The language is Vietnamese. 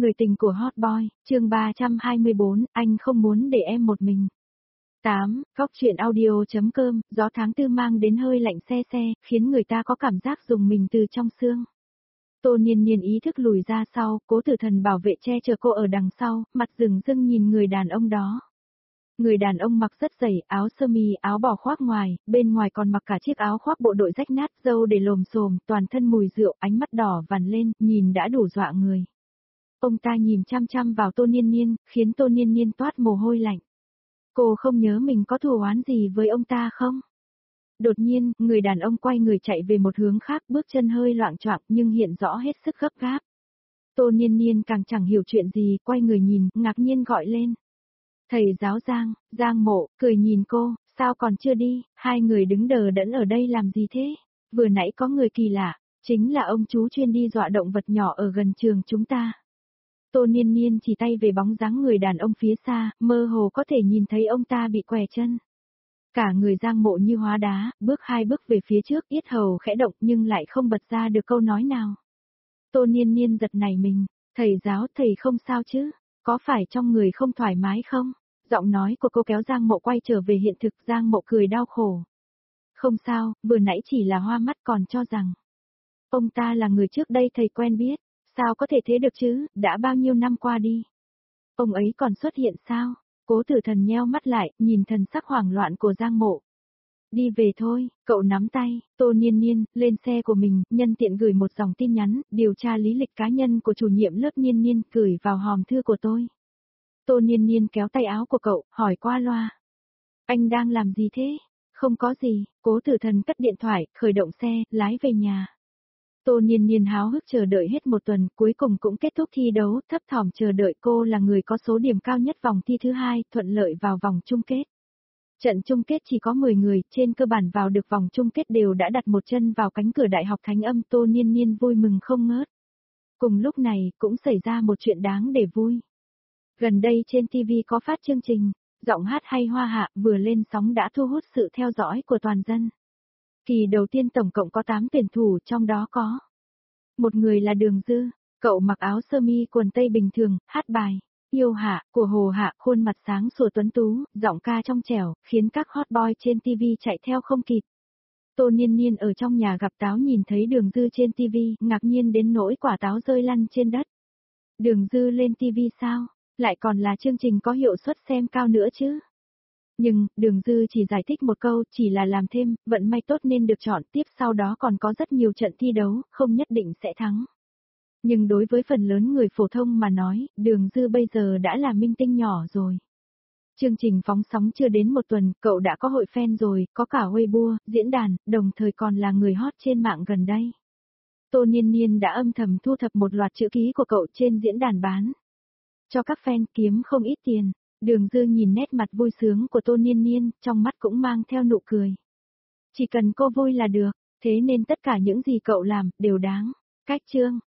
Người tình của Hot Boy, chương 324, anh không muốn để em một mình. 8. Góc truyện audio.com, gió tháng tư mang đến hơi lạnh se se, khiến người ta có cảm giác rùng mình từ trong xương. Tô Niên Niên ý thức lùi ra sau, Cố Tử Thần bảo vệ che chở cô ở đằng sau, mặt rừng rưng nhìn người đàn ông đó. Người đàn ông mặc rất dày, áo sơ mi, áo bò khoác ngoài, bên ngoài còn mặc cả chiếc áo khoác bộ đội rách nát, râu để lồm xồm, toàn thân mùi rượu, ánh mắt đỏ vằn lên, nhìn đã đủ dọa người. Ông ta nhìn chăm chăm vào Tô Niên Niên, khiến Tô Niên Niên toát mồ hôi lạnh. Cô không nhớ mình có thù oán gì với ông ta không? Đột nhiên, người đàn ông quay người chạy về một hướng khác, bước chân hơi loạng choạng nhưng hiện rõ hết sức gấp gáp. Tô Niên Niên càng chẳng hiểu chuyện gì, quay người nhìn, ngạc nhiên gọi lên. Thầy giáo Giang, Giang Mộ, cười nhìn cô, sao còn chưa đi, hai người đứng đờ đẫn ở đây làm gì thế? Vừa nãy có người kỳ lạ, chính là ông chú chuyên đi dọa động vật nhỏ ở gần trường chúng ta. Tô Niên Niên chỉ tay về bóng dáng người đàn ông phía xa, mơ hồ có thể nhìn thấy ông ta bị què chân. Cả người Giang Mộ như hóa đá, bước hai bước về phía trước, yết hầu khẽ động nhưng lại không bật ra được câu nói nào. Tô Niên Niên giật nảy mình, thầy giáo, thầy không sao chứ, có phải trong người không thoải mái không? Giọng nói của cô kéo Giang Mộ quay trở về hiện thực, Giang Mộ cười đau khổ. Không sao, vừa nãy chỉ là hoa mắt, còn cho rằng ông ta là người trước đây thầy quen biết. Sao có thể thế được chứ, đã bao nhiêu năm qua đi. Ông ấy còn xuất hiện sao? Cố Tử Thần nheo mắt lại, nhìn thần sắc hoảng loạn của Giang Mộ. Đi về thôi, cậu nắm tay, Tô Niên Niên, lên xe của mình, nhân tiện gửi một dòng tin nhắn, điều tra lý lịch cá nhân của chủ nhiệm lớp Niên Niên, gửi vào hòm thư của tôi. Tô Niên Niên kéo tay áo của cậu, hỏi qua loa. Anh đang làm gì thế? Không có gì, Cố Tử Thần cất điện thoại, khởi động xe, lái về nhà. Tô Niên Niên háo hức chờ đợi hết một tuần, cuối cùng cũng kết thúc thi đấu, thấp thỏm chờ đợi. Cô là người có số điểm cao nhất vòng thi thứ hai, thuận lợi vào vòng chung kết. Trận chung kết chỉ có 10 người, trên cơ bản vào được vòng chung kết đều đã đặt một chân vào cánh cửa Đại học Thánh Âm. Tô Niên Niên vui mừng không ngớt. Cùng lúc này, cũng xảy ra một chuyện đáng để vui. Gần đây trên TV có phát chương trình, giọng hát hay Hoa Hạ vừa lên sóng đã thu hút sự theo dõi của toàn dân. Kỳ đầu tiên tổng cộng có 8 tuyển thủ, trong đó có một người là Đường Dư, cậu mặc áo sơ mi quần tây bình thường, hát bài Yêu Hạ của Hồ Hạ, khuôn mặt sáng sủa tuấn tú, giọng ca trong trẻo, khiến các hot boy trên TV chạy theo không kịp. Tô Niên Niên ở trong nhà gặp táo nhìn thấy Đường Dư trên TV, ngạc nhiên đến nỗi quả táo rơi lăn trên đất. Đường Dư lên TV sao? Lại còn là chương trình có hiệu suất xem cao nữa chứ? Nhưng, Đường Dư chỉ giải thích một câu, chỉ là làm thêm, vận may tốt nên được chọn, tiếp sau đó còn có rất nhiều trận thi đấu, không nhất định sẽ thắng. Nhưng đối với phần lớn người phổ thông mà nói, Đường Dư bây giờ đã là minh tinh nhỏ rồi. Chương trình phóng sóng chưa đến một tuần, cậu đã có hội fan rồi, có cả Weibo, diễn đàn, đồng thời còn là người hot trên mạng gần đây. Tô Niên Niên đã âm thầm thu thập một loạt chữ ký của cậu trên diễn đàn bán cho các fan, kiếm không ít tiền. Đường Dư nhìn nét mặt vui sướng của Tô Niên Niên, trong mắt cũng mang theo nụ cười. Chỉ cần cô vui là được, thế nên tất cả những gì cậu làm, đều đáng. Cách chương